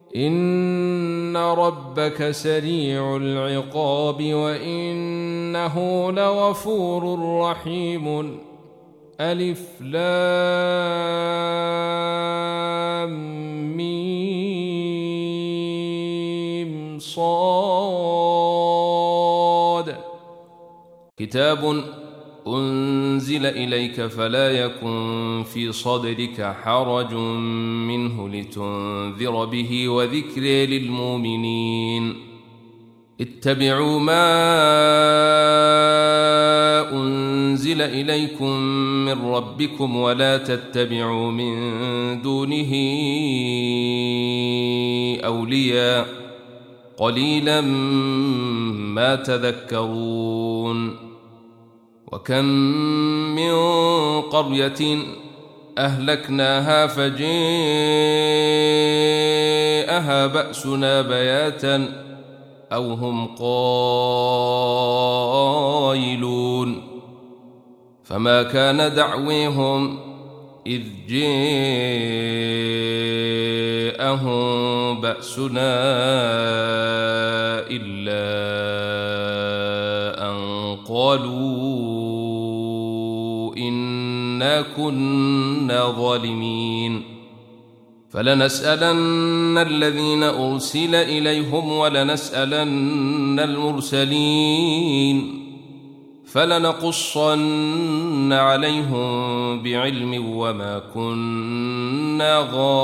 إن ربك سريع العقاب وإنه لغفور رحيم. ألف لام ميم صاد. كتاب أنزل إليك فلا يكن في صدرك حرج منه لتنذر به وذكر للمؤمنين. اتبعوا ما أنزل إليكم من ربكم ولا تتبعوا من دونه أولياء قليلا ما تذكرون. وكم من قرية أهلكناها فجاءها بأسنا بياتا أو هم قائلون. فما كان دعويهم إذ جاءهم بأسنا إلا أن قالوا إنا كنا ظالمين. فلنسألن الذين أرسل إليهم ولنسألن المرسلين فلنقصن عليهم بعلم وما كنا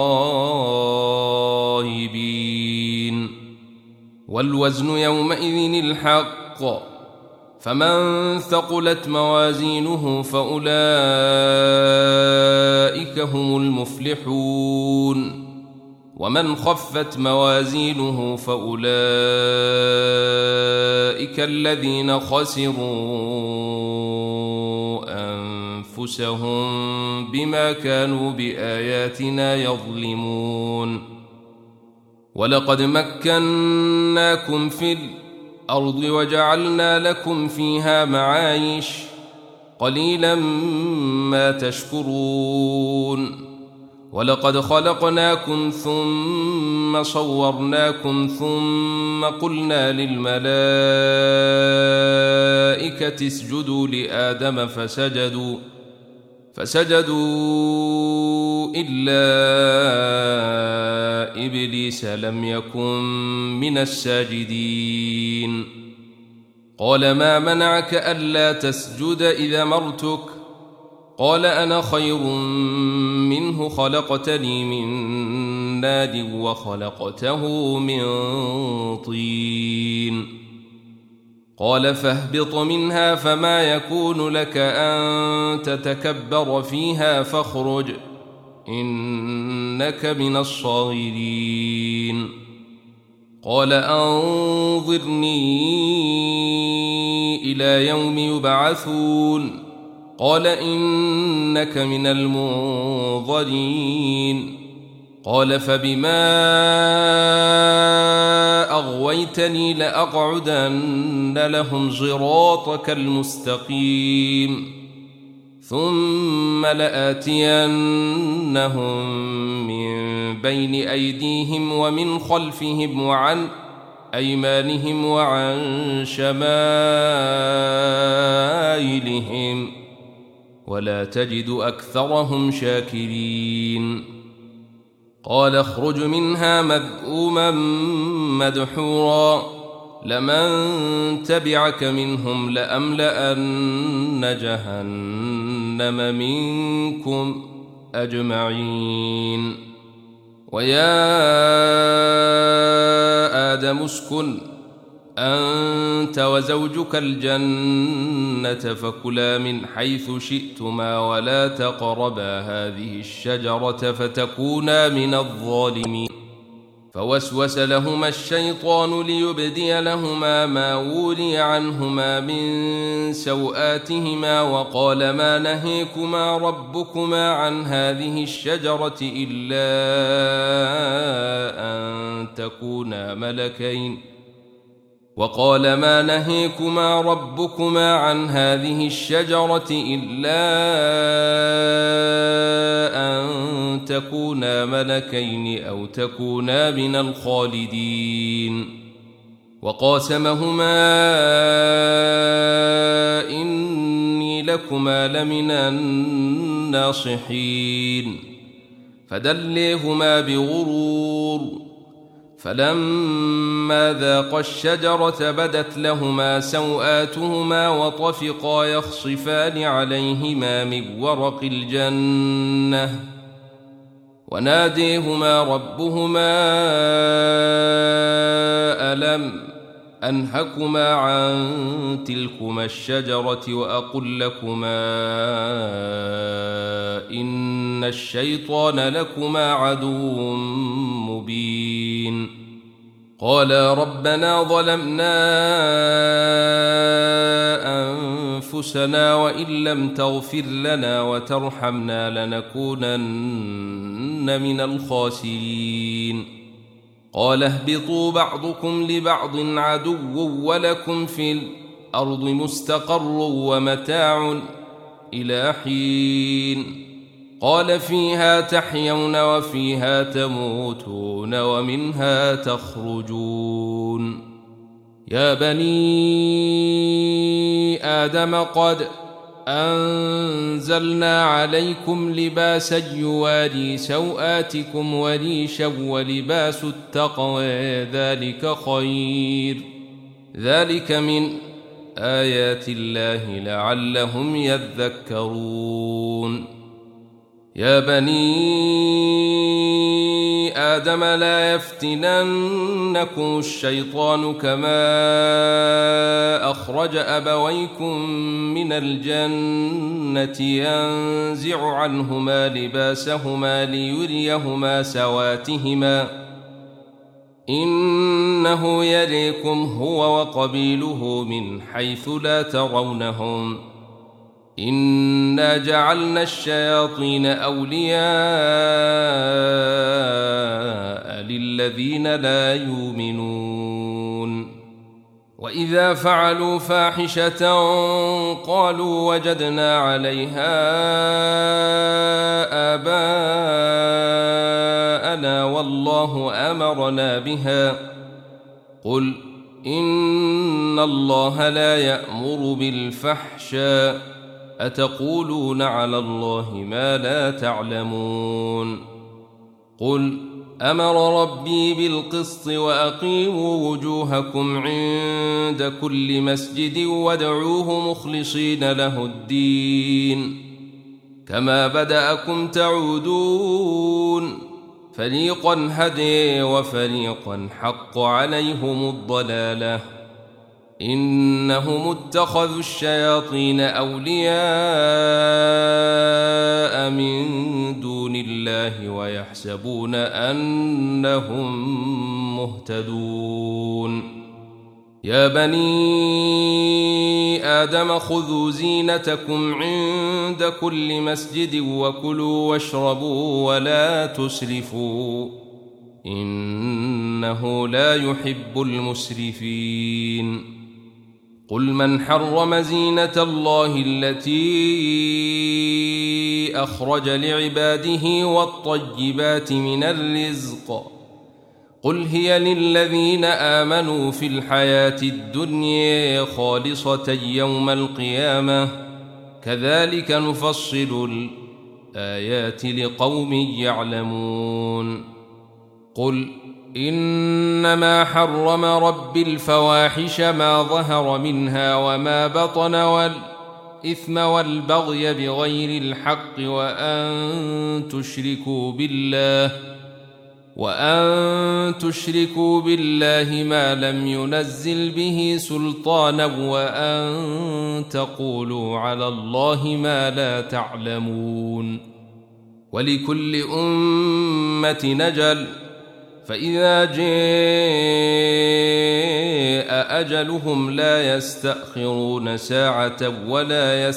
غائبين. والوزن يومئذ الحق فمن ثقلت موازينه فأولئك هم المفلحون ومن خفت موازينه فأولئك الذين خسروا أنفسهم بما كانوا بآياتنا يظلمون. ولقد مكناكم في الأرض وجعلنا لكم فيها معايش قليلا ما تشكرون. ولقد خلقناكم ثم صورناكم ثم قلنا للملائكة اسجدوا لآدم فسجدوا إلا إبليس لم يكن من الساجدين. قال ما منعك ألا تسجد إذا أمرتك؟ قال أنا خير منه خلقتني من نار وخلقته من طين. قال فاهبط منها فما يكون لك أن تتكبر فيها فاخرج إنك من الصاغرين. قال أنظرني إلى يوم يبعثون. قال إنك من المنظرين. قال فبما أغويتني لأقعدن لهم صراطك المستقيم ثم لآتينهم من بين أيديهم ومن خلفهم وعن أيمانهم وعن شمائلهم ولا تجد أكثرهم شاكرين. قال اخرج منها مذءوما مدحورا لمن تبعك منهم لأملأن جهنم منكم أجمعين. ويا آدم اسكن أنت وزوجك الجنة فكلا من حيث شئتما ولا تقربا هذه الشجرة فتكونا من الظالمين. فوسوس لهما الشيطان ليبدي لهما ما وري عنهما من سوآتهما وقال ما نهيكما ربكما عن هذه الشجرة إلا أن تكونا ملكين وقال ما نهيكما ربكما عن هذه الشجرة إلا أن تكونا ملكين أو تكونا من الخالدين وقاسمهما إني لكما لمن الناصحين فدليهما بغرور فلما ذاقا الشجرة بدت لهما سوآتهما وطفقا يخصفان عليهما من ورق الجنة وناديهما ربهما ألم أنهكما عن تلكما الشجرة وأقل لكما إن الشيطان لكما عدو مبين قالا ربنا ظلمنا أنفسنا وإن لم تغفر لنا وترحمنا لنكونن من الخاسرين قال اهبطوا بعضكم لبعض عدو ولكم في الأرض مستقر ومتاع إلى حين قال فيها تحيون وفيها تموتون ومنها تخرجون يا بني آدم قد أنزلنا عليكم لباسا يواري سوآتكم وريشا ولباس التقوى ذلك خير ذلك من آيات الله لعلهم يذكرون يا بني آدم لا يفتننكم الشيطان كما أخرج أبويكم من الجنة ينزع عنهما لباسهما ليريهما سواتهما إنه يريكم هو وقبيله من حيث لا ترونهم إنا جعلنا الشياطين أولياء للذين لا يؤمنون وإذا فعلوا فاحشة قالوا وجدنا عليها آباءنا والله أمرنا بها قل إن الله لا يأمر بالفحشاء أتقولون على الله ما لا تعلمون قل أمر ربي بالقسط وأقيموا وجوهكم عند كل مسجد وادعوه مخلصين له الدين كما بدأكم تعودون فريقا هدي وفريقا حق عليهم الضلالة إنهم اتخذوا الشياطين أولياء من دون الله ويحسبون أنهم مهتدون يا بني آدم خذوا زينتكم عند كل مسجد وكلوا واشربوا ولا تسرفوا إنه لا يحب المسرفين قل من حرم زينة الله التي أخرج لعباده والطيبات من الرزق قل هي للذين آمنوا في الحياة الدنيا خالصة يوم القيامة كذلك نفصل الآيات لقوم يعلمون قل إنما حرم ربي الفواحش ما ظهر منها وما بطن والإثم والبغي بغير الحق وأن تشركوا بالله ما لم ينزل به سلطانا وأن تقولوا على الله ما لا تعلمون ولكل أمة نجل فإذا جاء أجلهم لا يستأخرون ساعة ولا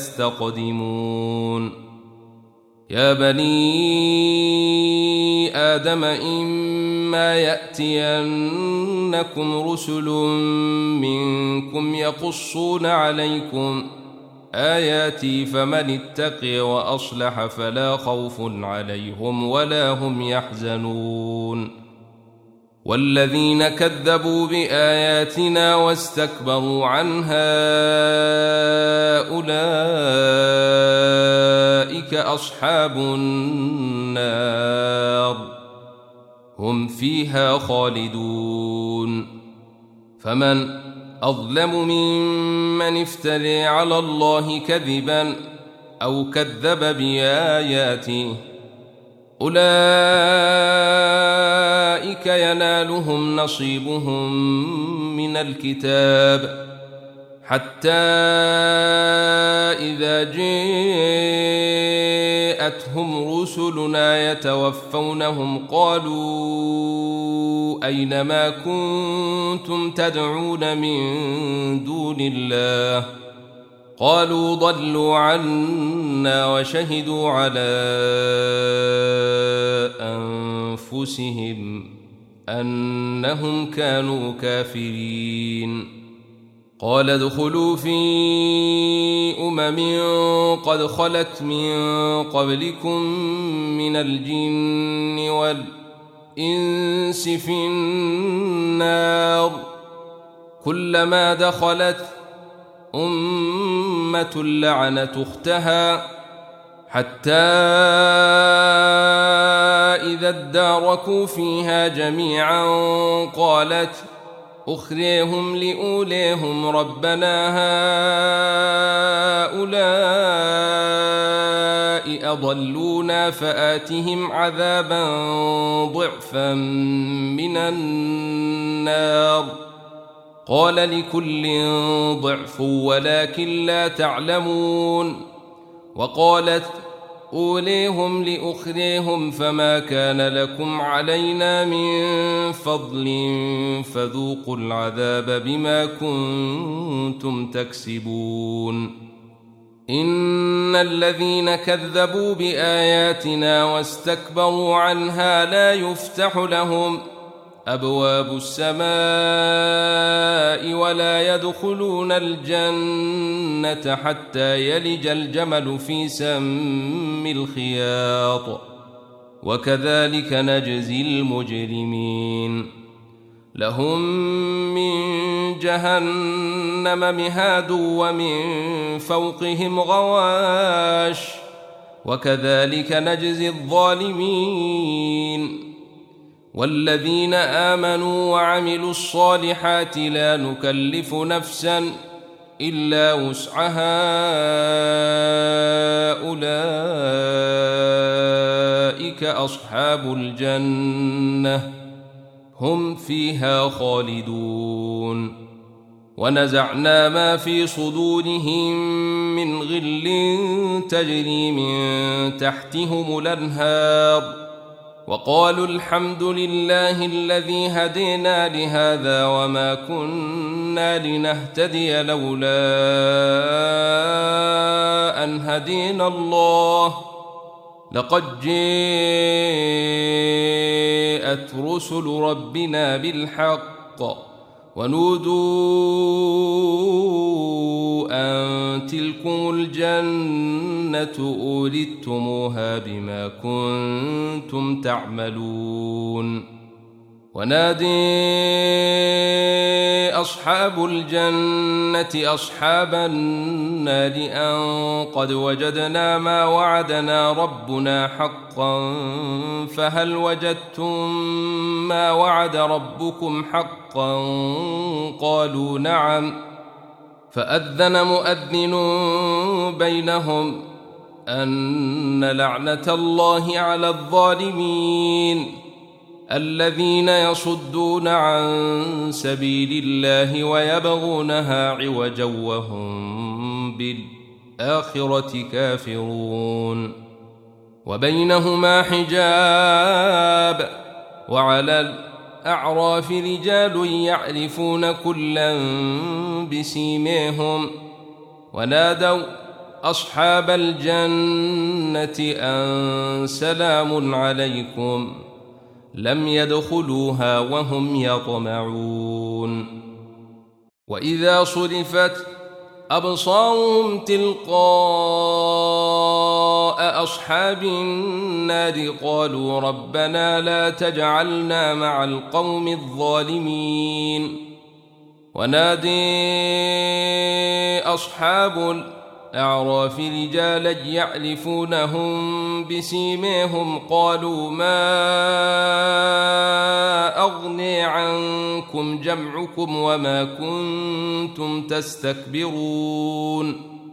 يستقدمون يا بني آدم إما إما يأتينكم رسل منكم يقصون عليكم آياتي فمن اتقي وأصلح فلا خوف عليهم ولا هم يحزنون والذين كذبوا بآياتنا واستكبروا عنها أولئك أصحاب النار هم فيها خالدون فمن أظلم ممن افتري على الله كذبا أو كذب بآياته أولئك ينالهم نصيبهم من الكتاب حتى إذا جاءتهم رسلنا يتوفونهم قالوا أين ما كنتم تدعون من دون الله قالوا ضلوا عنا وشهدوا على أنفسهم أنهم كانوا كافرين قال ادخلوا في قد خلت من قبلكم من الجن والإنس في النار كلما دخلت أمة لعنت أختها حتى إذا اداركوا فيها جميعا قالت أخريهم لأوليهم ربنا هؤلاء أضلونا فآتهم عذابا ضعفا من النار قال لكل ضعف ولكن لا تعلمون وقالت أوليهم لأخريهم فما كان لكم علينا من فضل فذوقوا العذاب بما كنتم تكسبون إن الذين كذبوا بآياتنا واستكبروا عنها لا يفتح لهم أبواب السماء ولا يدخلون الجنة حتى يلج الجمل في سم الخياط وكذلك نجزي المجرمين لهم من جهنم مهاد ومن فوقهم غواش وكذلك نجزي الظالمين والذين آمنوا وعملوا الصالحات لا نكلف نفسا إلا وسعها أولئك أصحاب الجنة هم فيها خالدون ونزعنا ما في صدورهم من غل تجري من تحتهم الأنهار وقالوا الحمد لله الذي هدينا لهذا وما كنا لنهتدي لولا أن هدينا الله لقد جاءت رسل ربنا بالحق ونودوا أن تلكم الجنة أورثتموها بما كنتم تعملون ونادي أصحاب الجنة أصحاب النار أن قد وجدنا ما وعدنا ربنا حقا فهل وجدتم ما وعد ربكم حقا قالوا نعم فأذن مؤذن بينهم أن لعنة الله على الظالمين الذين يصدون عن سبيل الله ويبغونها عوجا وهم بالآخرة كافرون وبينهما حجاب وعلى الأعراف رجال يعرفون كلا بسيميهم ونادوا أصحاب الجنة أن سلام عليكم لم يدخلوها وهم يطمعون وإذا صرفت أبصارهم تلقاء أصحاب النار قالوا ربنا لا تجعلنا مع القوم الظالمين ونادي أصحاب الأعراف رجالا يعرفونهم بسيماهم قالوا ما أغني عنكم جمعكم وما كنتم تستكبرون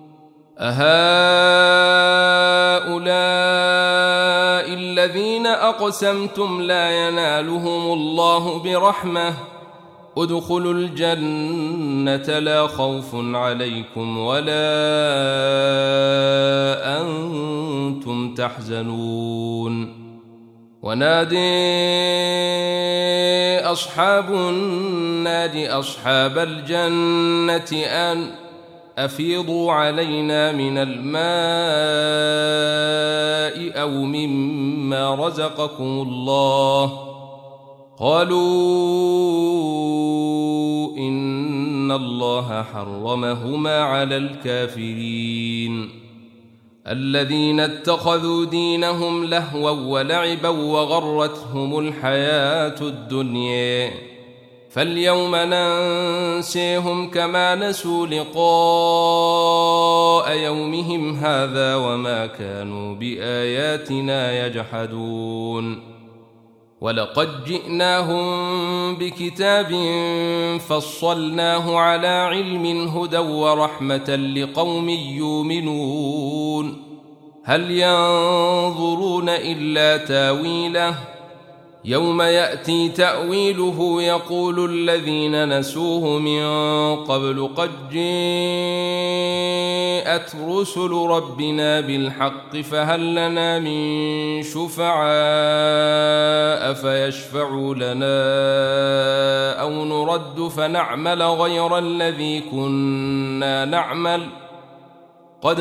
أهؤلاء الذين أقسمتم لا ينالهم الله برحمة ادخلوا الجنة لا خوف عليكم ولا أنتم تحزنون ونادي أصحاب النار أصحاب الجنة أن أفيضوا علينا من الماء أو مما رزقكم الله قالوا إن الله حرمهما على الكافرين الذين اتخذوا دينهم لهوا ولعبا وغرتهم الحياة الدنيا فاليوم ننسيهم كما نسوا لقاء يومهم هذا وما كانوا بآياتنا يجحدون ولقد جئناهم بكتاب فصلناه على علم هدى ورحمة لقوم يؤمنون هل ينظرون إلا تاويله يوم يأتي تأويله يقول الذين نسوه من قبل قد جاءت رسل ربنا بالحق فهل لنا من شفعاء فيشفعوا لنا أو نرد فنعمل غير الذي كنا نعمل قد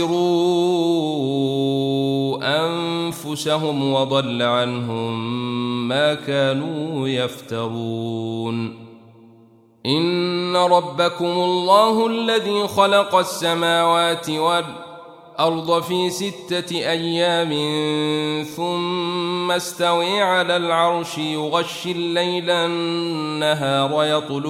خسروا أنفسهم وضل عنهم ما كانوا يفترون إن ربكم الله الذي خلق السماوات والأرض في 6 أيام ثم استوى على العرش يغشي الليل النهار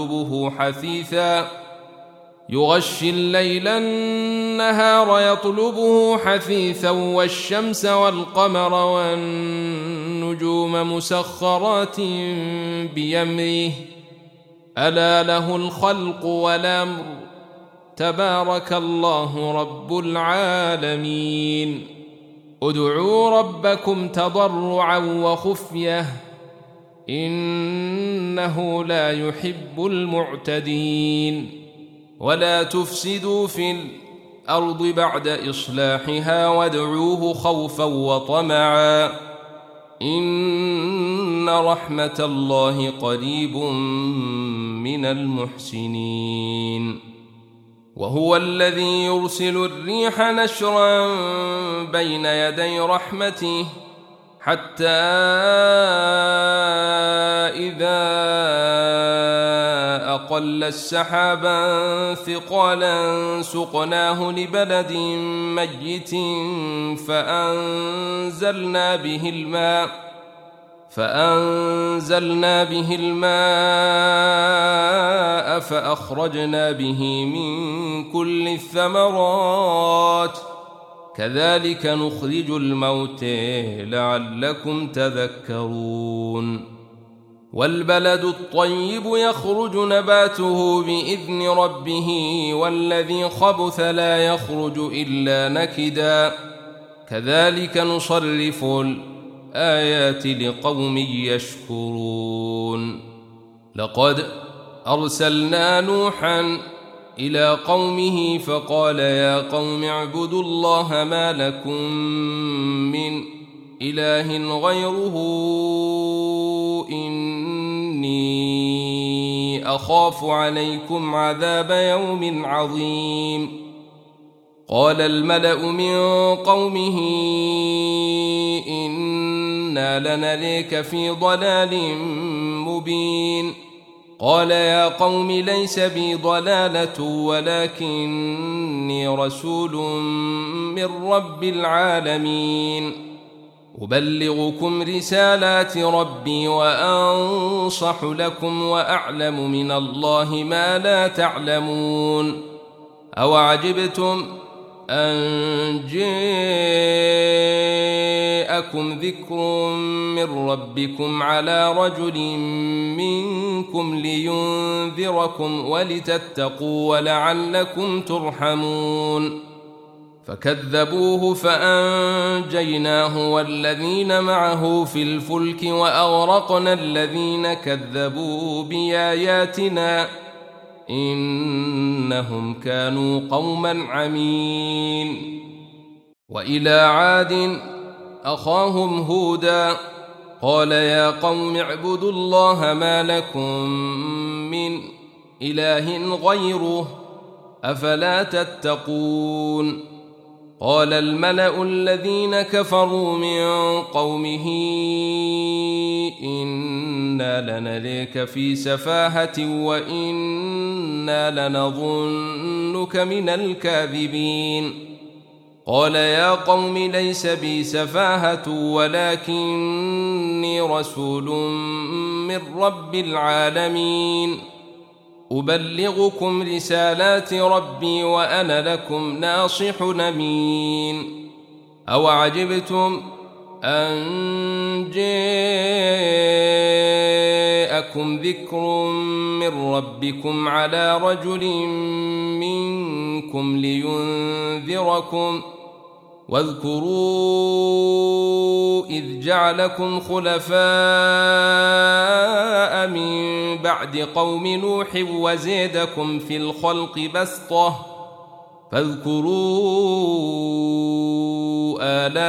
يطلبه حثيثا والشمس والقمر والنجوم مسخرات بأمره ألا له الخلق والأمر تبارك الله رب العالمين ادعوا ربكم تضرعا وخفية إنه لا يحب المعتدين ولا تفسدوا في الأرض بعد إصلاحها وادعوه خوفا وطمعا إن رحمة الله قريب من المحسنين وهو الذي يرسل الريح نشرا بين يدي رحمته حتى إذا أقل السحابا ثقالا سقناه لبلد ميت فأنزلنا به الماء فأخرجنا به من كل الثمرات كذلك نخرج الموتى لعلكم تذكرون والبلد الطيب يخرج نباته بإذن ربه والذي خبث لا يخرج إلا نكدا كذلك نصرف الآيات لقوم يشكرون لقد أرسلنا نوحا إلى قومه فقال يا قوم اعبدوا الله ما لكم من إله غيره إني أخاف عليكم عذاب يوم عظيم قال الملأ من قومه إن إنا لنريك في ضلال مبين. قال يا قوم ليس بي ضلالة ولكني رسول من رب العالمين أبلغكم رسالات ربي وأنصح لكم وأعلم من الله ما لا تعلمون. أوعجبتم أن جاءكم ذكر من ربكم على رجل منكم لينذركم ولتتقوا ولعلكم ترحمون. فكذبوه فأنجيناه والذين معه في الفلك وأغرقنا الذين كذبوا بآياتنا إنهم كانوا قوما عمين. وإلى عاد أخاهم هودا قال يا قوم اعبدوا الله ما لكم من إله غيره أفلا تتقون. قال الملأ الذين كفروا من قومه إنا لنريك في سفاهة وإنا لنظنك من الكاذبين. قال يا قوم ليس بي سفاهة ولكني رسول من رب العالمين أبلغكم رسالات ربي وأنا لكم ناصح أمين. أوعجبتم أن جاءكم ذكر من ربكم على رجل منكم لينذركم واذكروا إذ جعلكم خلفاء من بعد قوم نوح وزيدكم في الخلق بسطة فاذكروا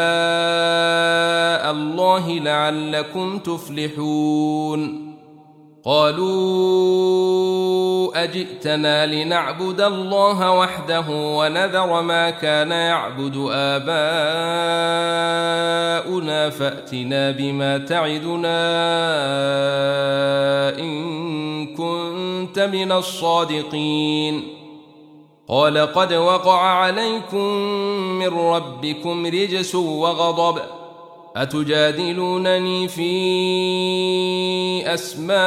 آلاء الله لعلكم تفلحون. قالوا أجئتنا لنعبد الله وحده ونذر ما كان يعبد آباؤنا فأتنا بما تعدنا إن كنت من الصادقين. قال قد وقع عليكم من ربكم رجس وغضب أتجادلونني في أسماء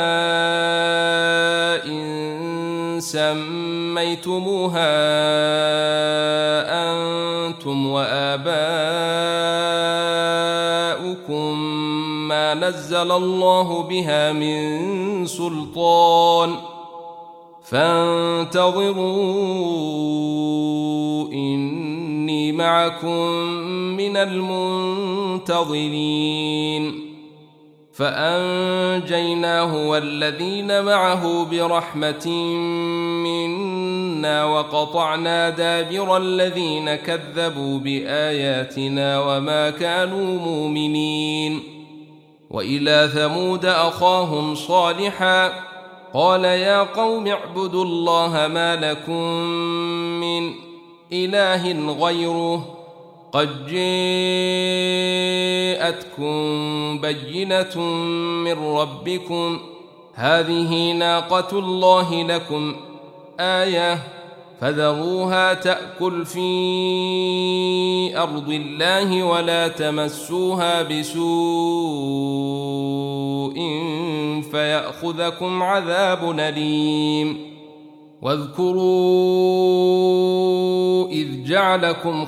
سميتموها أنتم وآباؤكم ما نزل الله بها من سلطان فانتظروا إني معكم من المنتظرين. فأنجيناه والذين معه برحمة منا وقطعنا دابر الذين كذبوا بآياتنا وما كانوا مؤمنين. وإلى ثمود أخاهم صالحا قال يا قوم اعبدوا الله ما لكم من إله غيره قد جاءتكم بينة من ربكم هذه ناقة الله لكم آية فذروها تأكل في أرض الله ولا تمسوها بسوء فيأخذكم عذاب أليم. واذكروا إذ جعلكم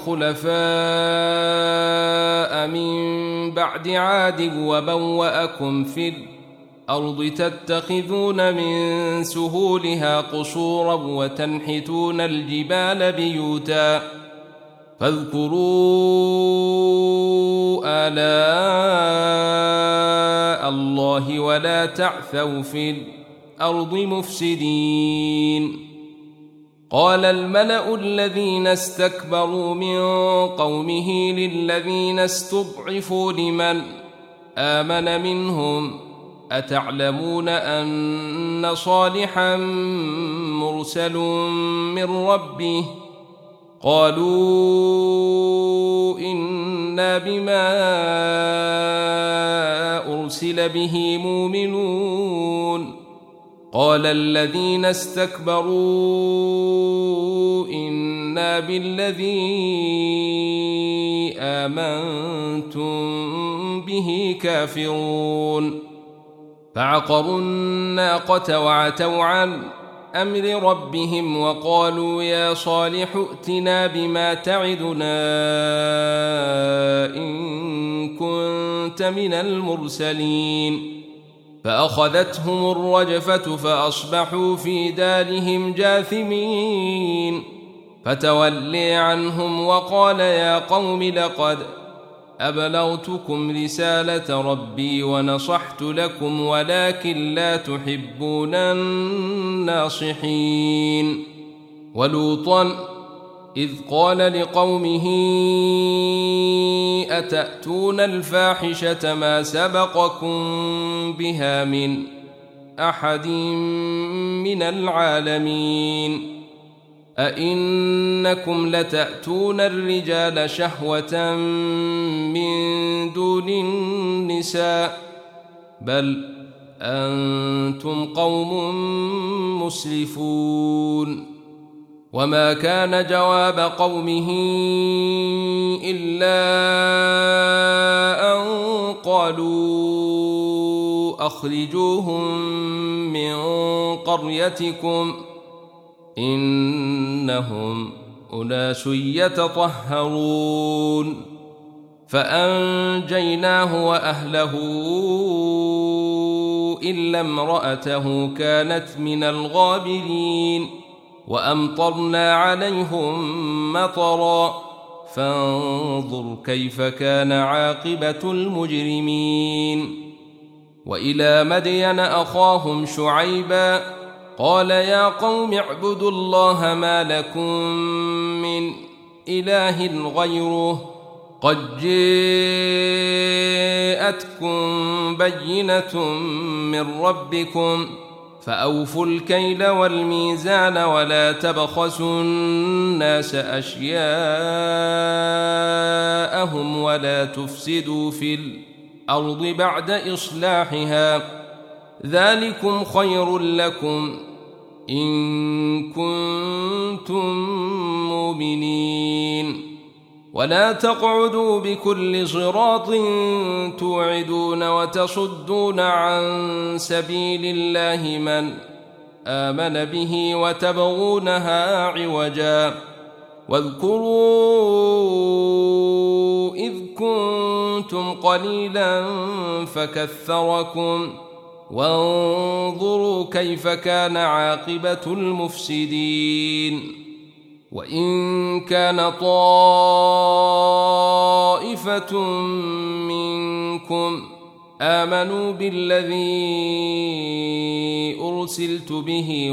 خلفاء من بعد عاد وبوأكم في الأرض تتخذون من سهولها قصورا وتنحتون الجبال بيوتا فاذكروا آلاء الله ولا تعثوا في الأرض مفسدين. قال الملأ الذين استكبروا من قومه للذين استضعفوا لمن آمن منهم أتعلمون أن صالحا مرسل من ربه قالوا إنا بما أرسل به مؤمنون قال الذين استكبروا إنا بالذي آمنتم به كافرون فعقروا الناقة وعتوا عن أمر ربهم وقالوا يا صالح ائتنا بما تعدنا إن كنت من المرسلين فأخذتهم الرجفة فأصبحوا في دارهم جاثمين فتولي عنهم وقال يا قوم لقد أبلغتكم رسالة ربي ونصحت لكم ولكن لا تحبون الناصحين ولوطا إذ قال لقومه أتأتون الفاحشة ما سبقكم بها من أحد من العالمين أئنكم لتأتون الرجال شهوة من دون النساء بل أنتم قوم مسرفون وما كان جواب قومه إلا أن قالوا أخرجوهم من قريتكم إنهم أناس يتطهرون فأنجيناه وأهله إلا امرأته كانت من الغابرين وأمطرنا عليهم مطرا فانظر كيف كان عاقبة المجرمين وإلى مدين أخاهم شعيبا قال يا قوم اعبدوا الله ما لكم من إله غيره قد جاءتكم بينة من ربكم فأوفوا الكيل والميزان ولا تبخسوا الناس أشياءهم ولا تفسدوا في الأرض بعد إصلاحها ذلكم خير لكم إن كنتم مؤمنين ولا تقعدوا بكل صراط توعدون وتصدون عن سبيل الله من آمن به وتبغونها عوجا واذكروا إذ كنتم قليلا فكثركم وانظروا كيف كان عاقبة المفسدين وإن كان طائفة منكم آمنوا بالذي أرسلت به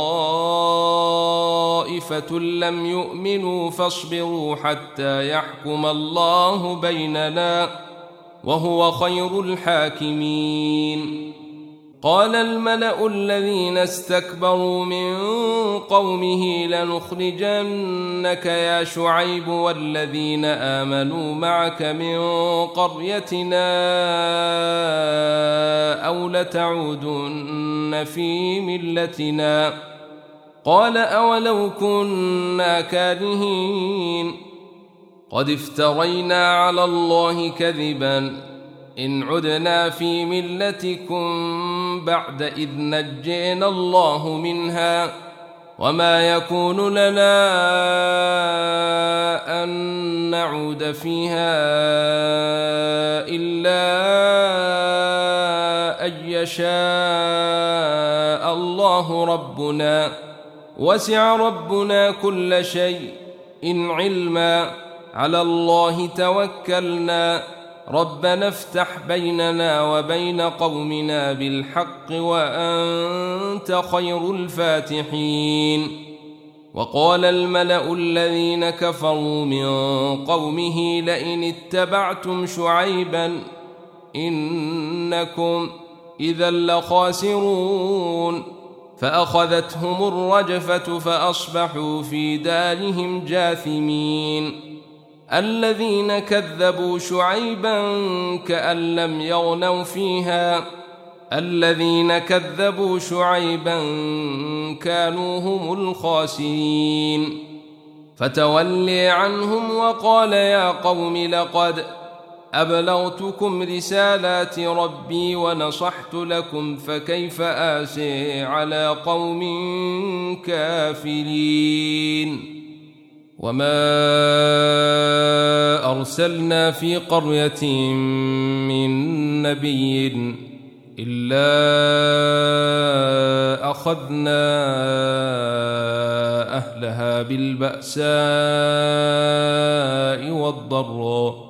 وطائفة لم يؤمنوا فاصبروا حتى يحكم الله بيننا وهو خير الحاكمين قال الملأ الذين استكبروا من قومه لنخرجنك يا شعيب والذين آمنوا معك من قريتنا أو لتعودن في ملتنا قال أولو كنا كارهين قد افترينا على الله كذبا إن عدنا في ملتكم بعد إذ نجينا الله منها وما يكون لنا أن نعود فيها إلا أن يشاء الله ربنا وسع ربنا كل شيء إن علما على الله توكلنا ربنا افتح بيننا وبين قومنا بالحق وأنت خير الفاتحين وقال الملأ الذين كفروا من قومه لئن اتبعتم شعيبا إنكم إذا لخاسرون فأخذتهم الرجفة فأصبحوا في دارهم جاثمين الذين كذبوا شعيبا كأن لم يغنوا فيها الذين كذبوا شعيبا كانوا هم الخاسرين فتولي عنهم وقال يا قوم لقد أبلغتكم رسالات ربي ونصحت لكم فكيف آسي على قوم كافرين وما أرسلنا في قرية من نبي إلا أخذنا أهلها بالبأساء والضراء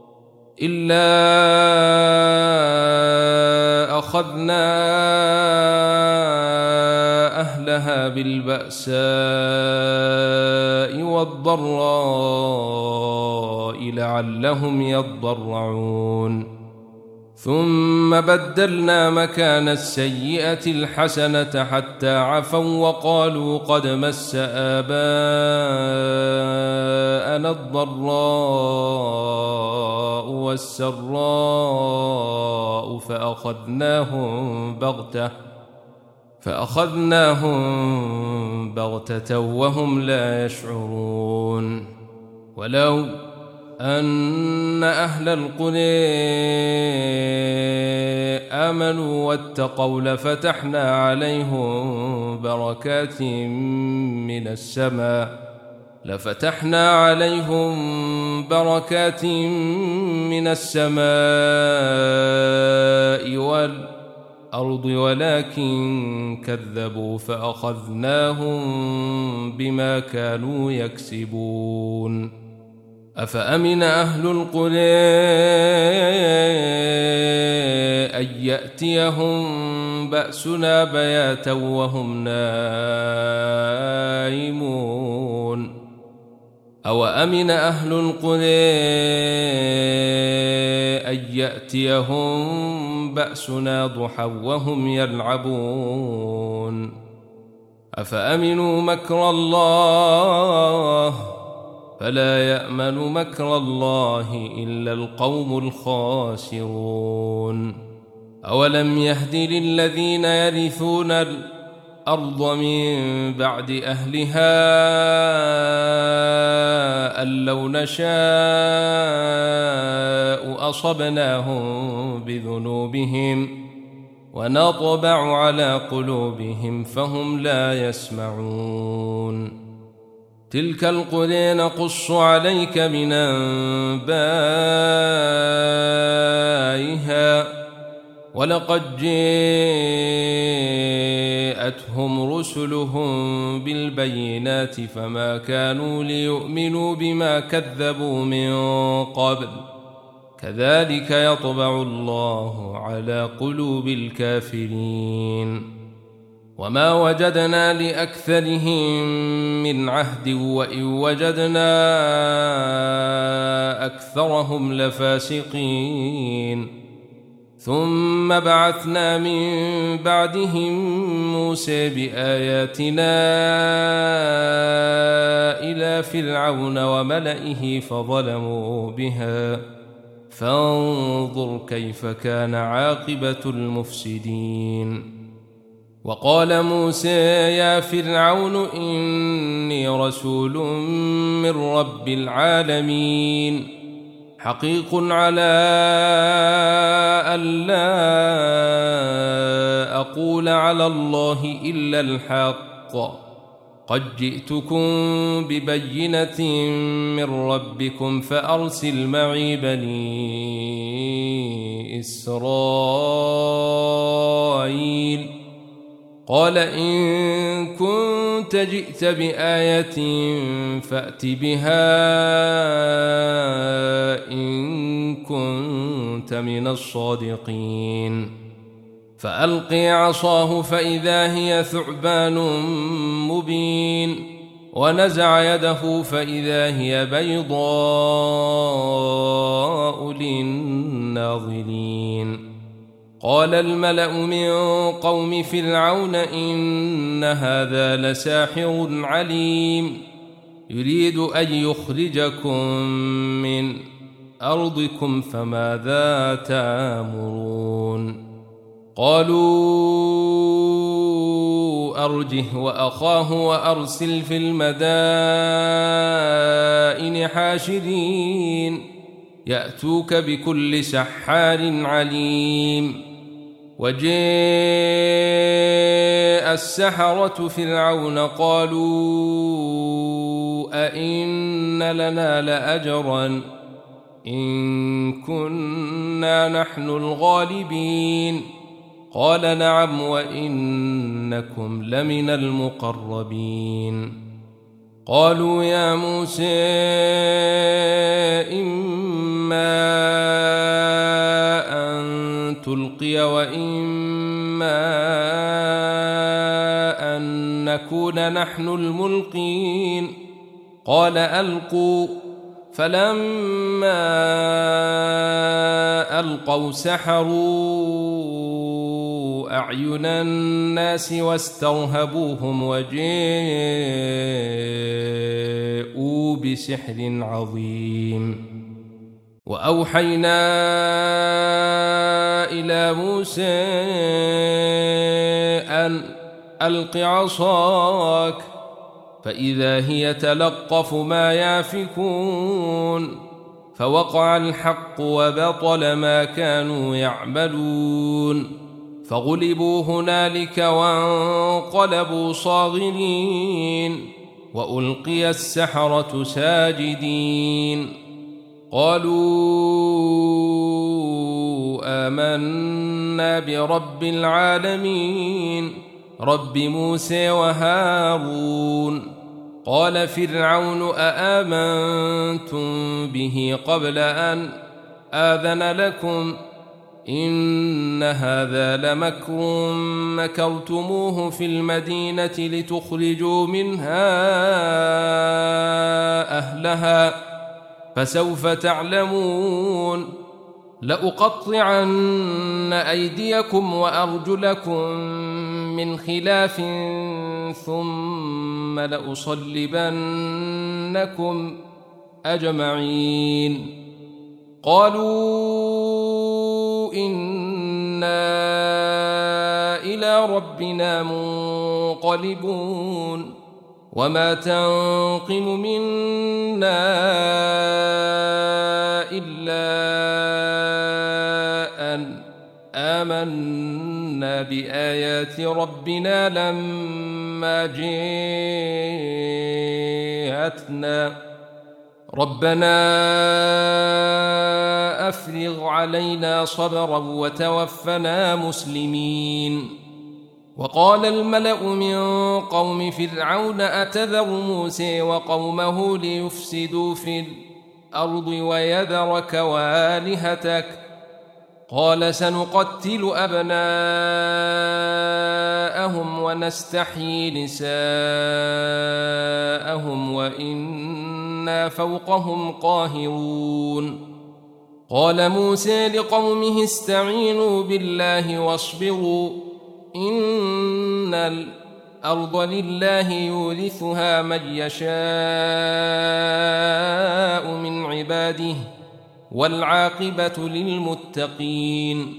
لعلهم يضرعون ثم بدلنا مكان السيئة الحسنة حتى عفوا وقالوا قد مس آباءنا الضراء والسراء فأخذناهم بغتة وهم لا يشعرون ولو أن أهل القرى آمنوا واتقوا لفتحنا عليهم بركات من السماء والأرض ولكن كذبوا فأخذناهم بما كانوا يكسبون أفأمن أهل القرى أن يأتيهم بأسنا بياتا وهم نائمون أوأمن أهل القرى أن يأتيهم بأسنا ضحى وهم يلعبون أفأمنوا مكر الله فلا يأمن مكر الله إلا القوم الخاسرون أولم يهد للذين يرثون الأرض من بعد أهلها أن لو نشاء أصبناهم بذنوبهم ونطبع على قلوبهم فهم لا يسمعون تلك القرى نقص عليك من أنبائها ولقد جاءتهم رسلهم بالبينات فما كانوا ليؤمنوا بما كذبوا من قبل كذلك يطبع الله على قلوب الكافرين وما وجدنا لأكثرهم من عهد وإن وجدنا أكثرهم لفاسقين ثم بعثنا من بعدهم موسى بآياتنا إلى فرعون وملئه فظلموا بها فانظر كيف كان عاقبة المفسدين وقال موسى يا فرعون إني رسول من رب العالمين حقيق على ألا أقول على الله إلا الحق قد جئتكم ببينة من ربكم فأرسل معي بني إسرائيل قال إن كنت جئت بآية فأت بها إن كنت من الصادقين فألقي عصاه فإذا هي ثعبان مبين ونزع يده فإذا هي بيضاء للناظرين قال الملأ من قوم فرعون إن هذا لساحر عليم يريد أن يخرجكم من أرضكم فماذا تأمرون قالوا أرجه وأخاه وأرسل في المدائن حاشرين يأتوك بكل سحار عليم وجاء السحرة فرعون قالوا أئن لنا لأجرا إن كنا نحن الغالبين قال نعم وإنكم لمن المقربين قالوا يا موسى إما أن تلقي وإما أن نكون نحن الملقين قال ألقوا فلما ألقوا سحروا أعين الناس واسترهبوهم وجاءوا بسحر عظيم وأوحينا إلى موسى أن ألق عصاك فإذا هي تلقف ما يافكون فوقع الحق وبطل ما كانوا يعملون فغلبوا هنالك وانقلبوا صاغرين وألقي السحرة ساجدين قالوا آمنا برب العالمين رب موسى وهارون قال فرعون أآمنتم به قبل أن آذن لكم إن هذا لمكر مكرتموه في المدينة لتخرجوا منها أهلها فسوف تعلمون لأقطعن أيديكم وأرجلكم من خلاف ثم لأصلبنكم أجمعين قالوا إنا إلى ربنا منقلبون وما تنقم منا إلا أن آمنا بآيات ربنا لما جاءتنا ربنا أفرغ علينا صبرا وتوفنا مسلمين وقال الملأ من قوم فرعون أتذر موسى وقومه ليفسدوا في الأرض ويذرك وآلهتك قال سنقتل أبناءهم ونستحيي نساءهم وإنا فوقهم قاهرون قال موسى لقومه استعينوا بالله واصبروا إن الأرض لله يورثها من يشاء من عباده والعاقبة للمتقين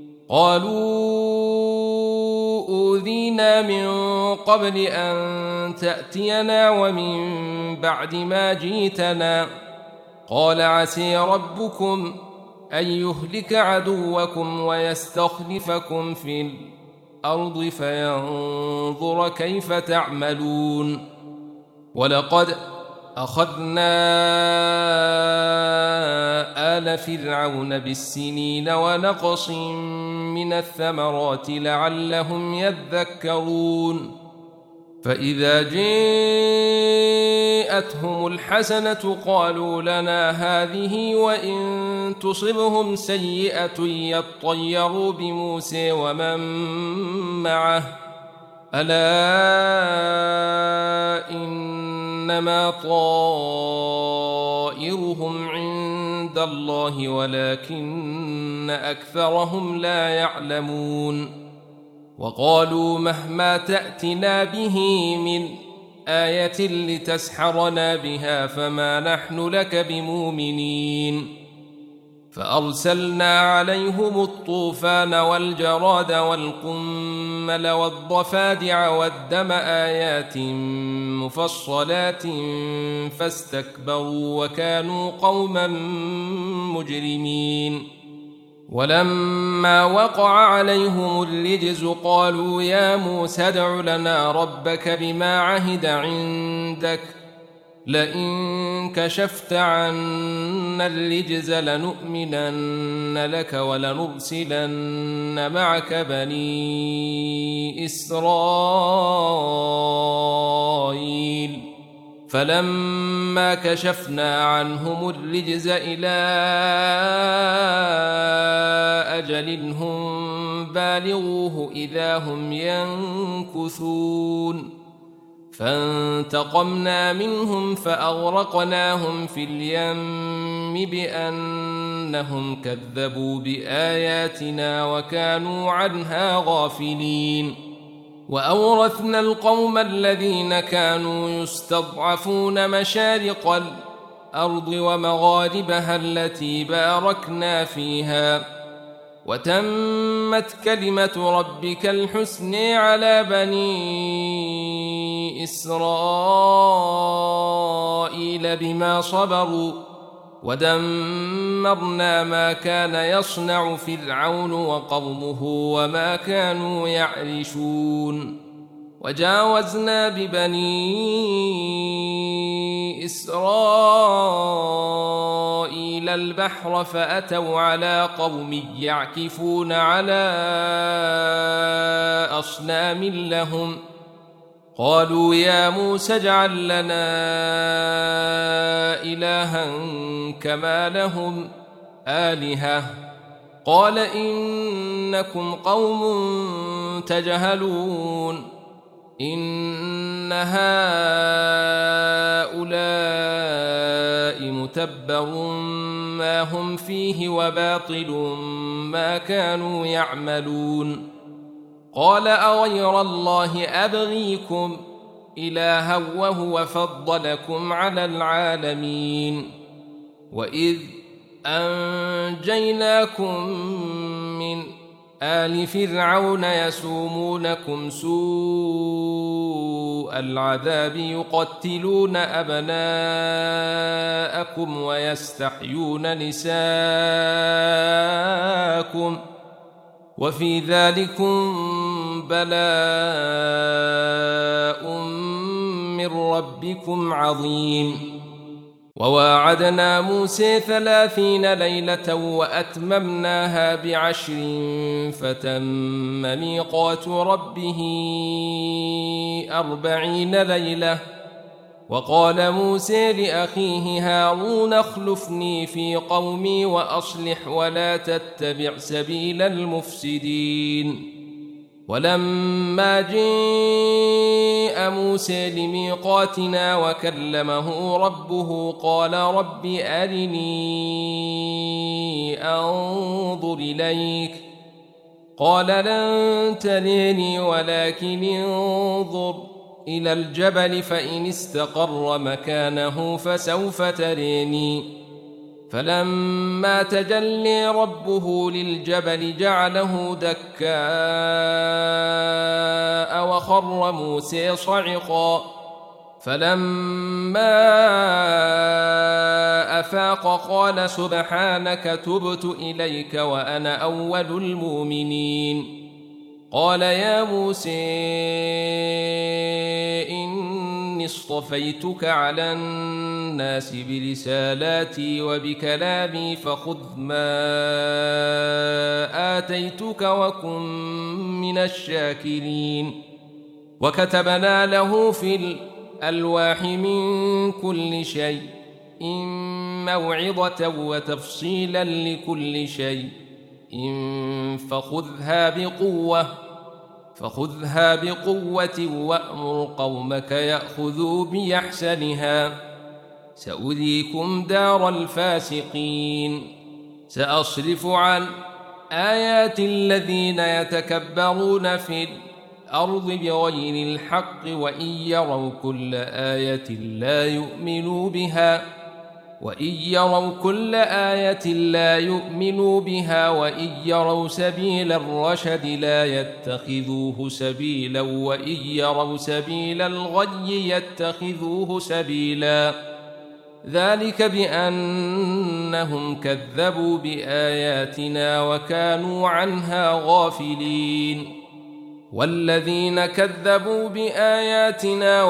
قالوا أوذينا من قبل أن تأتينا ومن بعد ما جيتنا قال عسى ربكم أن يهلك عدوكم ويستخلفكم في الأرض فينظر كيف تعملون ولقد أخذنا آل فرعون بالسنين ونقص من الثمرات لعلهم يذكرون فإذا جاءتهم الحسنة قالوا لنا هذه وإن تصبهم سيئة يطيروا بموسى ومن معه ألا إنما طائرهم عند عند الله ولكن أكثرهم لا يعلمون وقالوا مهما تأتنا به من آية لتسحرنا بها فما نحن لك بمؤمنين فأرسلنا عليهم الطوفان والجراد والقمل والضفادع والدم آيات مفصلات فاستكبروا وكانوا قوما مجرمين ولما وقع عليهم الرجز قالوا يا موسى ادع لنا ربك بما عهد عندك لئن كشفت عنا الرجز لنؤمنن لك ولنرسلن معك بني إسرائيل فلما كشفنا عنهم الرجز إلى أجل هم بالغوه إذا هم ينكثون فانتقمنا منهم فأغرقناهم في اليم بأنهم كذبوا بآياتنا وكانوا عنها غافلين وأورثنا القوم الذين كانوا يستضعفون مشارق الأرض ومغاربها التي باركنا فيها وتمت كلمة ربك الحسن على بني إسرائيل بما صبروا ودمرنا ما كان يصنع فرعون وقومه وما كانوا يعرشون وجاوزنا ببني إسرائيل البحر فأتوا على قوم يعكفون على أصنام لهم قالوا يا موسى اجعل لنا إلها كما لهم آلهة قال إنكم قوم تجهلون إن هؤلاء متبر ما هم فيه وباطل ما كانوا يعملون قال أغير الله أبغيكم إلها وهو فضلكم على العالمين وإذ أنجيناكم من آل فرعون يسومونكم سوء العذاب يقتلون أبناءكم ويستحيون نساءكم وفي ذلكم بلاء من ربكم عظيم وواعدنا موسى 30 ليلة وأتممناها ب10 فتم ميقات ربه 40 ليلة وقال موسى لأخيه هارون اخلفني في قومي وأصلح ولا تتبع سبيل المفسدين ولما جاء موسى لميقاتنا وكلمه ربه قال رب أرني أنظر إليك قال لن تريني ولكن انظر إلى الجبل فإن استقر مكانه فسوف تريني فلما تجلى ربه للجبل جعله دكاء وخر موسى صعقا فلما أفاق قال سبحانك تبت إليك وأنا أول المؤمنين قال يا موسى إني اصطفيتك على الناس برسالاتي وبكلامي فخذ ما آتيتك وكن من الشاكرين وكتبنا له في الألواح من كل شيء موعظة وتفصيلا لكل شيء فخذها بقوة وأمر قومك يأخذوا بأحسنها سأريكم دار الفاسقين سأصرف عن آيات الذين يتكبرون في الأرض بغير الحق وإن يروا كل آية لا يؤمنوا بها وإن يروا سبيل الرشد لا يتخذوه سبيلا وإن يروا سبيل الغي يتخذوه سبيلا ذلك بأنهم كذبوا بآياتنا وكانوا عنها غافلين والذين كذبوا بآياتنا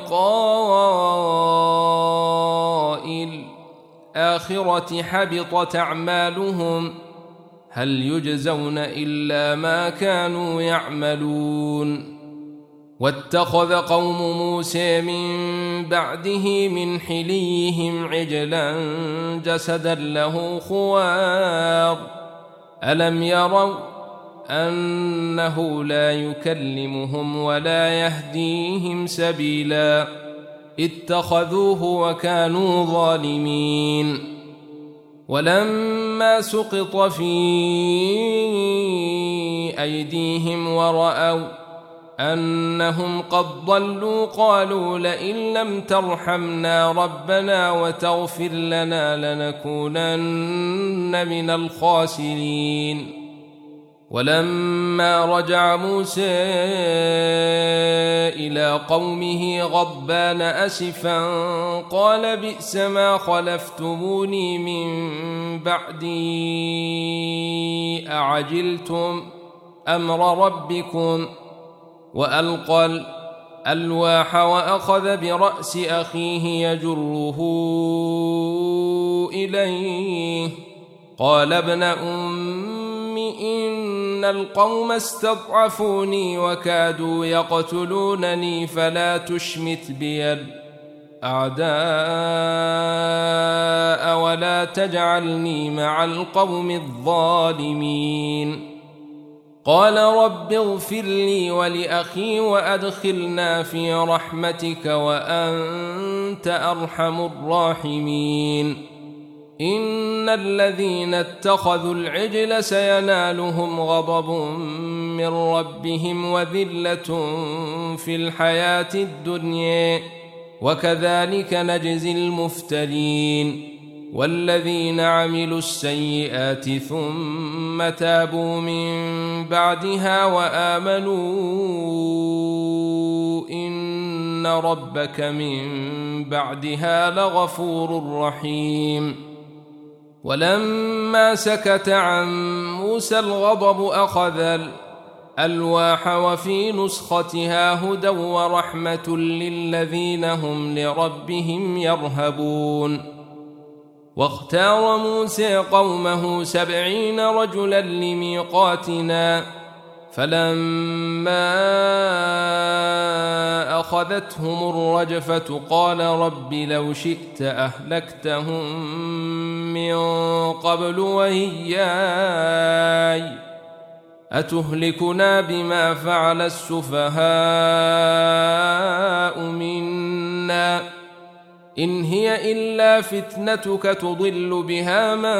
ولقاء الآخرة حبطت أعمالهم هل يجزون إلا ما كانوا يعملون واتخذ قوم موسى من بعده من حليهم عجلا جسدا له خوار ألم يروا أنه لا يكلمهم ولا يهديهم سبيلا اتخذوه وكانوا ظالمين ولما سقط في أيديهم ورأوا أنهم قد ضلوا قالوا لئن لم ترحمنا ربنا وتغفر لنا لنكونن من الخاسرين ولما رجع موسى إلى قومه غضبان أسفا قال بئس ما خلفتموني من بعدي أعجلتم أمر ربكم وألقى الألواح وأخذ برأس أخيه يجره إليه قال ابن أم إن القوم استضعفوني وكادوا يقتلونني فلا تشمت بي الأعداء ولا تجعلني مع القوم الظالمين قال رب اغفر لي ولأخي وأدخلنا في رحمتك وأنت أرحم الراحمين إن الذين اتخذوا العجل سينالهم غضب من ربهم وذلة في الحياة الدنيا وكذلك نجزي المفترين والذين عملوا السيئات ثم تابوا من بعدها وآمنوا إن ربك من بعدها لغفور رحيم ولما سكت عن موسى الغضب أخذ الألواح وفي نسختها هدى ورحمة للذين هم لربهم يرهبون واختار موسى قومه 70 رجلا لميقاتنا فلما أخذتهم الرجفة قال رب لو شئت أهلكتهم من قبل وإياي أتهلكنا بما فعل السفهاء منا إن هي إلا فتنتك تضل بها من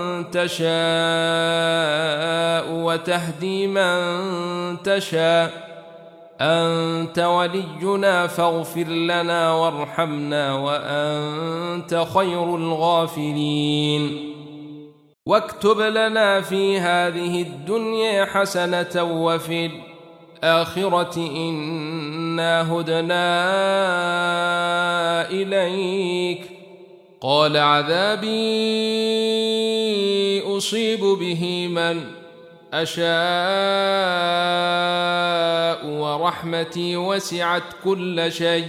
تشاء وتهدي من تشاء أنت ولينا فاغفر لنا وارحمنا وأنت خير الغافرين واكتب لنا في هذه الدنيا حسنة وفي الآخرة إنا هدنا إليك قال عذابي أصيب به من أشاء ورحمتي وسعت كل شيء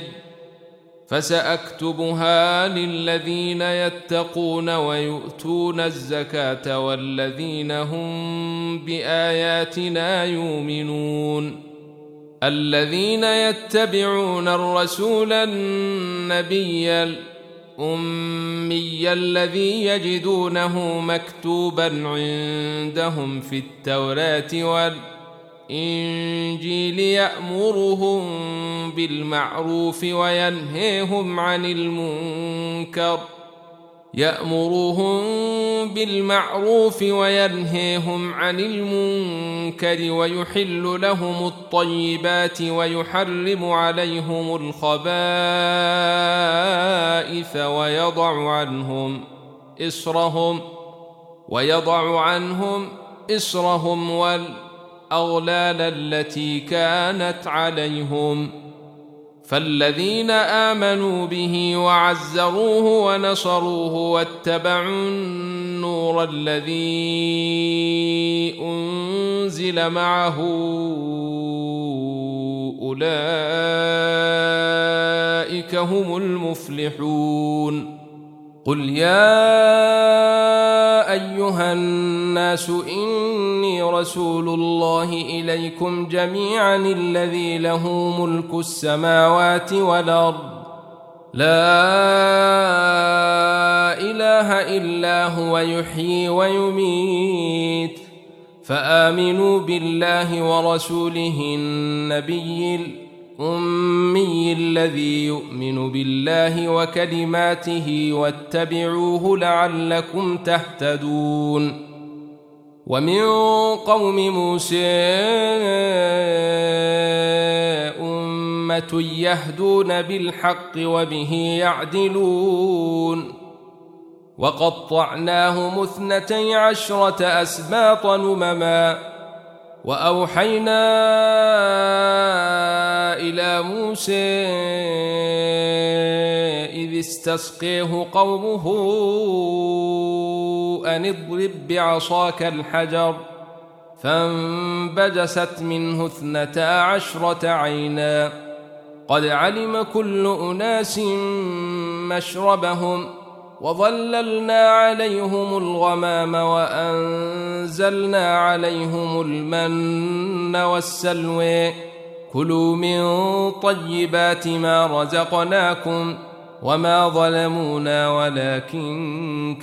فسأكتبها للذين يتقون ويؤتون الزكاة والذين هم بآياتنا يؤمنون الذين يتبعون الرسول النبي الأمي الذي يجدونه مكتوبا عندهم في التوراة الإنجيل يأمرهم بالمعروف وينهيهم عن المنكر ويحل لهم الطيبات ويحرم عليهم الخبائث ويضع عنهم إصرهم والأغلال التي كانت عليهم. فالذين آمنوا به وعزروه ونصروه واتبعوا النور الذي أنزل معه أولئك هم المفلحون. قل يا أيها الناس إني رسول الله إليكم جميعا الذي له ملك السماوات والأرض لا إله إلا هو يحيي ويميت فآمنوا بالله ورسوله النبي الأمي الذي يؤمن بالله وكلماته واتبعوه لعلكم تهتدون. ومن قوم موسى أمة يهدون بالحق وبه يعدلون. وقطعناهم 12 أسباطا أمما وأوحينا إلى موسى إذ استسقيه قومه أن اضرب بعصاك الحجر فانبجست منه 12 عينا قد علم كل أناس مشربهم وظللنا عليهم الغمام وأنزلنا عليهم المن والسلوى كلوا من طيبات ما رزقناكم وما ظلمونا ولكن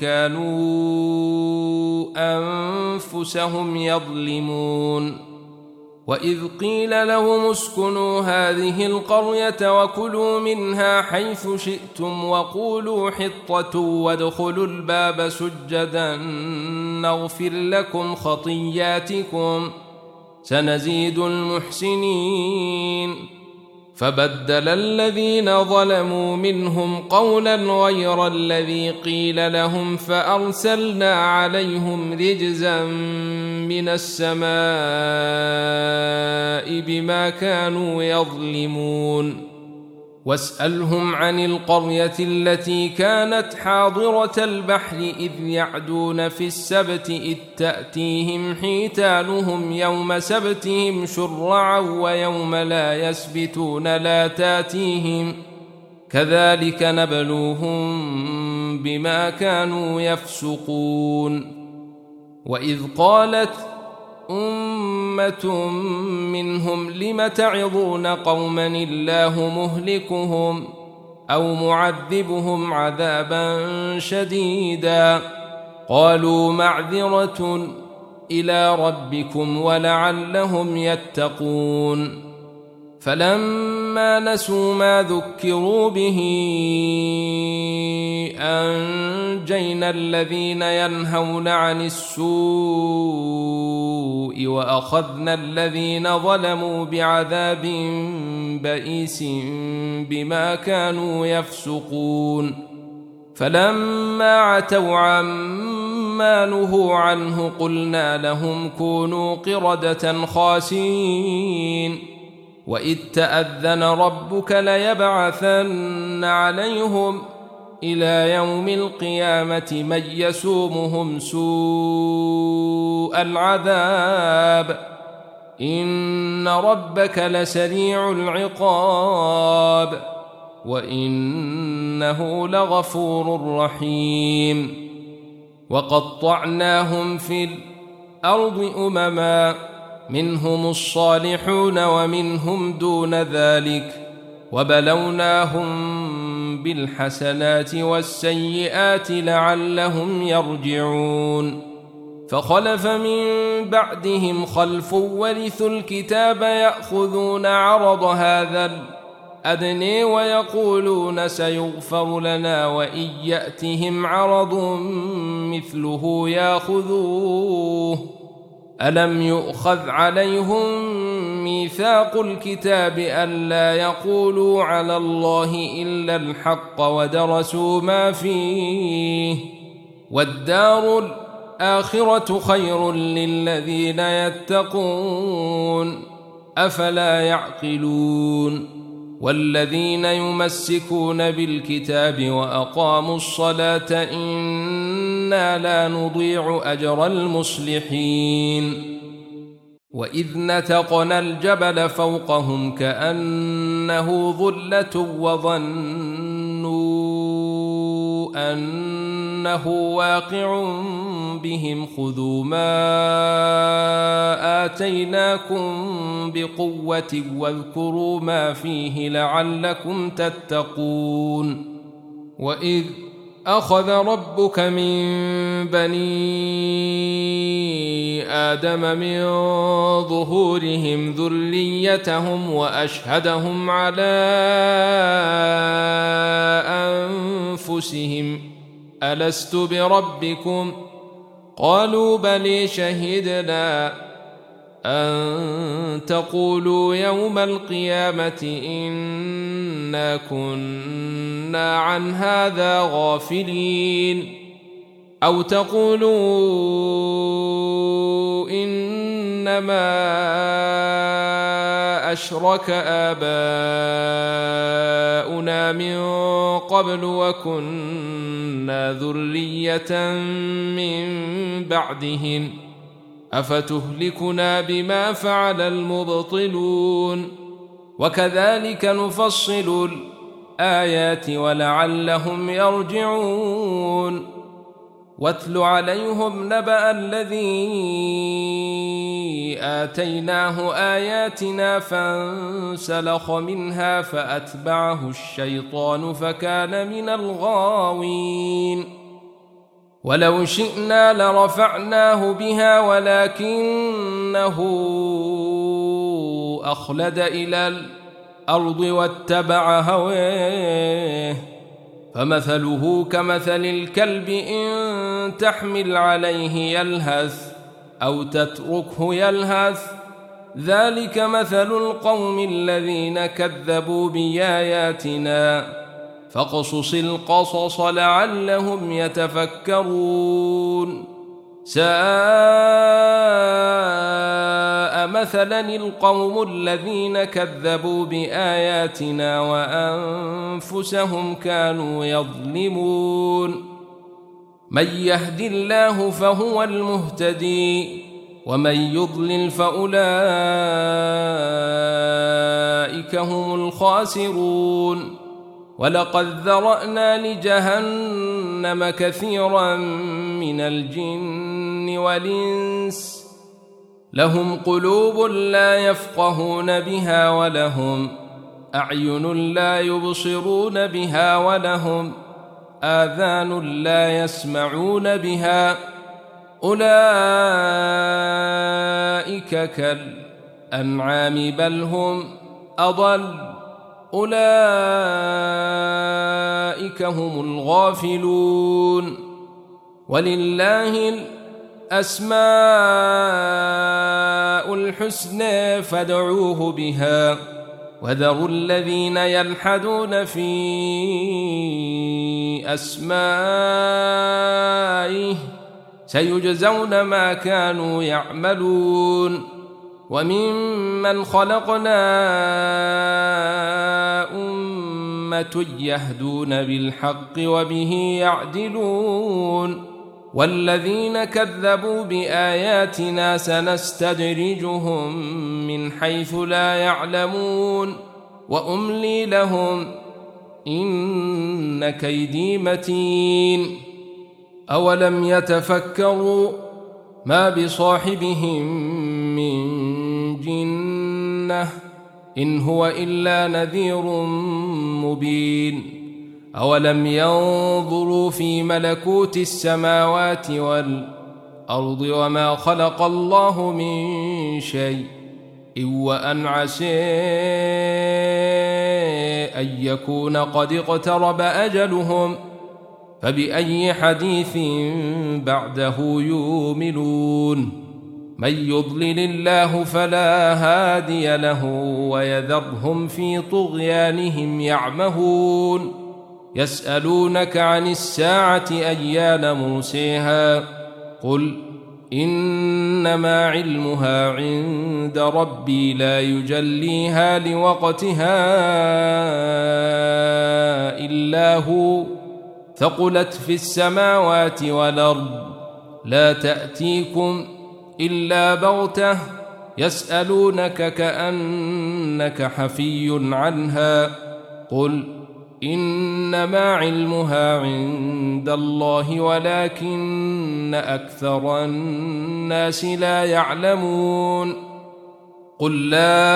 كانوا أنفسهم يظلمون. وإذ قيل لهم اسكنوا هذه القرية وكلوا منها حيث شئتم وقولوا حطة وادخلوا الباب سجدا نغفر لكم خطياتكم سنزيد المحسنين. فبدل الذين ظلموا منهم قولا غير الذي قيل لهم فأرسلنا عليهم رجزا من السماء بما كانوا يظلمون. واسألهم عن القرية التي كانت حاضرة البحر إذ يعدون في السبت إذ تأتيهم حيتانهم يوم سبتهم شرعا ويوم لا يسبتون لا تأتيهم كذلك نبلوهم بما كانوا يفسقون. وإذ قالت أمة منهم لم تعظون قوما الله مهلكهم أو معذبهم عذابا شديدا قالوا معذرة إلى ربكم ولعلهم يتقون. فلما نسوا ما ذكروا به أنجينا الذين ينهون عن السوء وأخذنا الذين ظلموا بعذاب بئيس بما كانوا يفسقون. فلما عتوا عما نهوا عنه قلنا لهم كونوا قردة خاسئين. وإذ تأذن ربك ليبعثن عليهم إلى يوم القيامة من يسومهم سوء العذاب إن ربك لسريع العقاب وإنه لغفور رحيم. وقطعناهم في الأرض أمما منهم الصالحون ومنهم دون ذلك وبلوناهم بالحسنات والسيئات لعلهم يرجعون. فخلف من بعدهم خلف ورثوا الكتاب يأخذون عرض هذا الأدنى ويقولون سيغفر لنا وإن يأتهم عرض مثله يأخذوه ألم يؤخذ عليهم ميثاق الكتاب ألا يقولوا على الله إلا الحق ودرسوا ما فيه والدار الآخرة خير للذين يتقون أفلا يعقلون والذين يمسكون بالكتاب وأقاموا الصلاة إنا لا نضيع أجر المصلحين وإذ نتقنا الجبل فوقهم كأنه ظلة وظنوا أنه واقع بهم خذوا ما آتيناكم بقوة واذكروا ما فيه لعلكم تتقون وإذ أخذ ربك من بني آدم من ظهورهم ذريتهم وأشهدهم على أنفسهم ألست بربكم قالوا بلى شهدنا أن تقولوا يوم القيامة إنا كنا عن هذا غافلين أو تقولوا إنما أشرك آباؤنا من قبل وكنا ذرية من بعدهم أفتهلكنا بما فعل المبطلون وكذلك نفصل الآيات ولعلهم يرجعون واتل عليهم نبأ الذي آتيناه آياتنا فانسلخ منها فأتبعه الشيطان فكان من الغاوين ولو شئنا لرفعناه بها ولكنه أخلد إلى الأرض واتبع هواه فمثله كمثل الكلب إن تحمل عليه يلهث أو تتركه يلهث ذلك مثل القوم الذين كذبوا بآياتنا فاقصص القصص لعلهم يتفكرون ساء مثلا القوم الذين كذبوا بآياتنا وأنفسهم كانوا يظلمون من يهد الله فهو المهتدي ومن يضلل فأولئك هم الخاسرون ولقد ذرأنا لجهنم كثيرا من الجن والإنس لهم قلوب لا يفقهون بها ولهم أعين لا يبصرون بها ولهم آذان لا يسمعون بها أولئك كالأنعام بل هم أضل أولئك هم الغافلون ولله الأسماء الحسنى فادعوه بها وذروا الذين يلحدون في أسمائه سيجزون ما كانوا يعملون وممن خلقنا أمة يهدون بالحق وبه يعدلون والذين كذبوا بآياتنا سنستدرجهم من حيث لا يعلمون وأملي لهم إن كيدي متين أولم يتفكروا ما بصاحبهم من جنة إن هو إلا نذير مبين أولم ينظروا في ملكوت السماوات والأرض والأرض وما خلق الله من شيء وأن عسى أن يكون قد اقترب أجلهم فبأي حديث بعده يؤمنون من يضلل الله فلا هادي له ويذرهم في طغيانهم يعمهون يسألونك عن الساعة أيان مرسيها قل إنما علمها عند ربي لا يجليها لوقتها إلا هو ثقلت في السماوات والأرض لا تأتيكم إلا بغتة يسألونك كأنك حفي عنها قل إنما علمها عند الله ولكن أكثر الناس لا يعلمون قل لا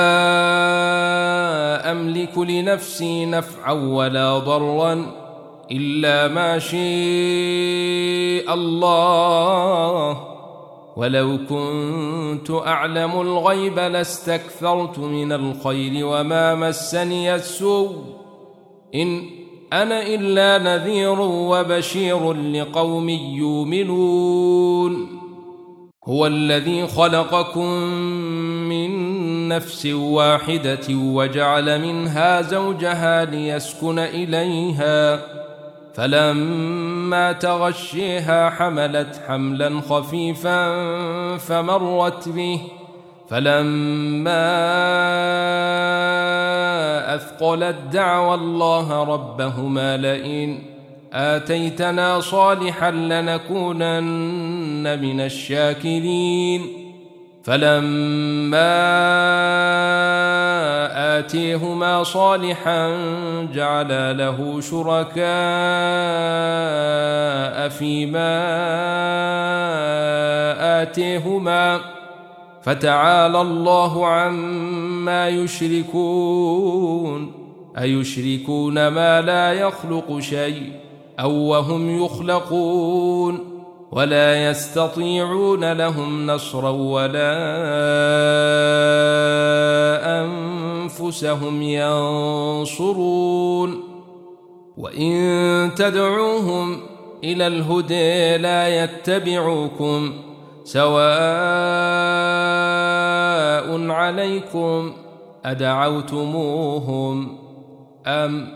أملك لنفسي نفعا ولا ضرا إلا ما شاء الله ولو كنت أعلم الغيب لاستكثرت من الخير وما مسني السوء إن أنا إلا نذير وبشير لقوم يؤمنون هو الذي خلقكم من نفس واحدة وجعل منها زوجها ليسكن إليها فلما تغشيها حملت حملا خفيفا فمرت به فلما أثقلت دعوى الله ربهما لئن آتيتنا صالحا لنكونن من الشاكرين فلما آتيهما صالحا جعلا له شركاء فيما آتيهما فتعالى الله عما يشركون أيشركون ما لا يخلق شيء أو وهم يخلقون ولا يستطيعون لهم نصرا ولا أنفسهم ينصرون وإن تدعوهم إلى الهدى لا يتبعوكم سواء عليكم أدعوتموهم أم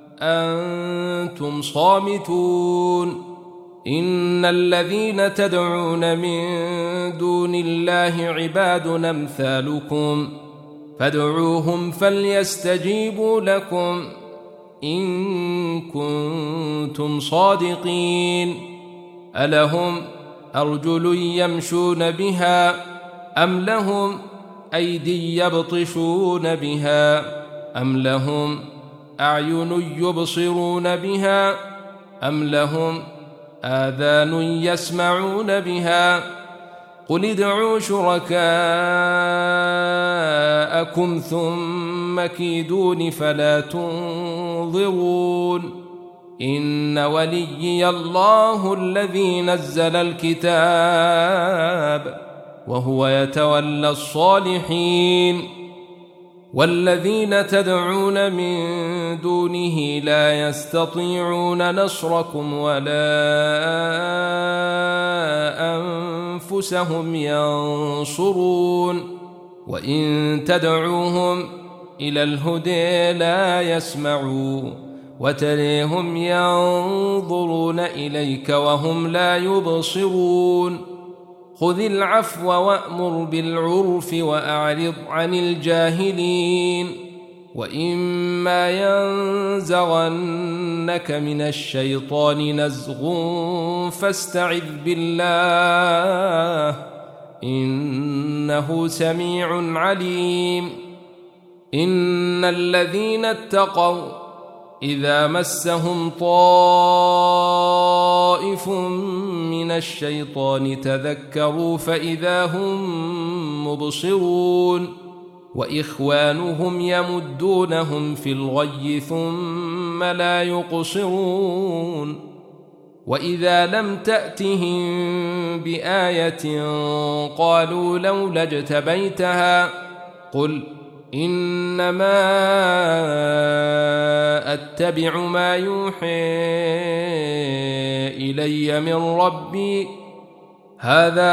أنتم صامتون إن الذين تدعون من دون الله عباد أمثالكم فادعوهم فليستجيبوا لكم إن كنتم صادقين ألهم أرجل يمشون بها أم لهم أيدي يبطشون بها أم لهم أعين يبصرون بها أم لهم آذان يسمعون بها قل ادعوا شركاءكم ثم كيدون فلا تنظرون إن وليي الله الذي نزل الكتاب وهو يتولى الصالحين والذين تدعون من دونه لا يستطيعون نصركم ولا أنفسهم ينصرون وإن تدعوهم إلى الهدى لا يسمعوا وتريهم ينظرون إليك وهم لا يبصرون خذ العفو وأمر بالعرف وأعرض عن الجاهلين وإما ينزغنك من الشيطان نزغ فاستعذ بالله إنه سميع عليم إن الذين اتقوا إذا مسهم طائف من الشيطان تذكروا فإذا هم مبصرون وإخوانهم يمدونهم في الغي ثم لا يقصرون وإذا لم تأتهم بآية قالوا لولا اجتبيتها قل إنما أتبع ما يوحى إلي من ربي هذا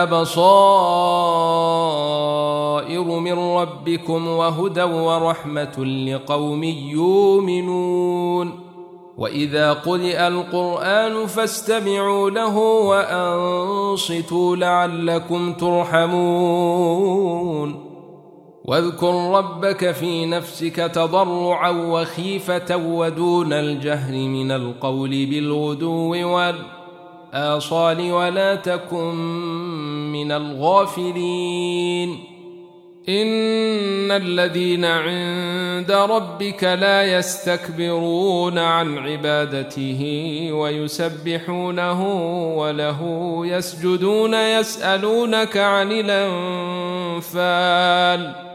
بصائر من ربكم وهدى ورحمة لقوم يؤمنون وإذا قرئ القرآن فاستمعوا له وأنصتوا لعلكم ترحمون واذكر ربك في نفسك تضرعا وخيفة ودون الجهر من القول بالغدو والآصال ولا تكن من الغافلين إن الذين عند ربك لا يستكبرون عن عبادته ويسبحونه وله يسجدون يسألونك عن الأنفال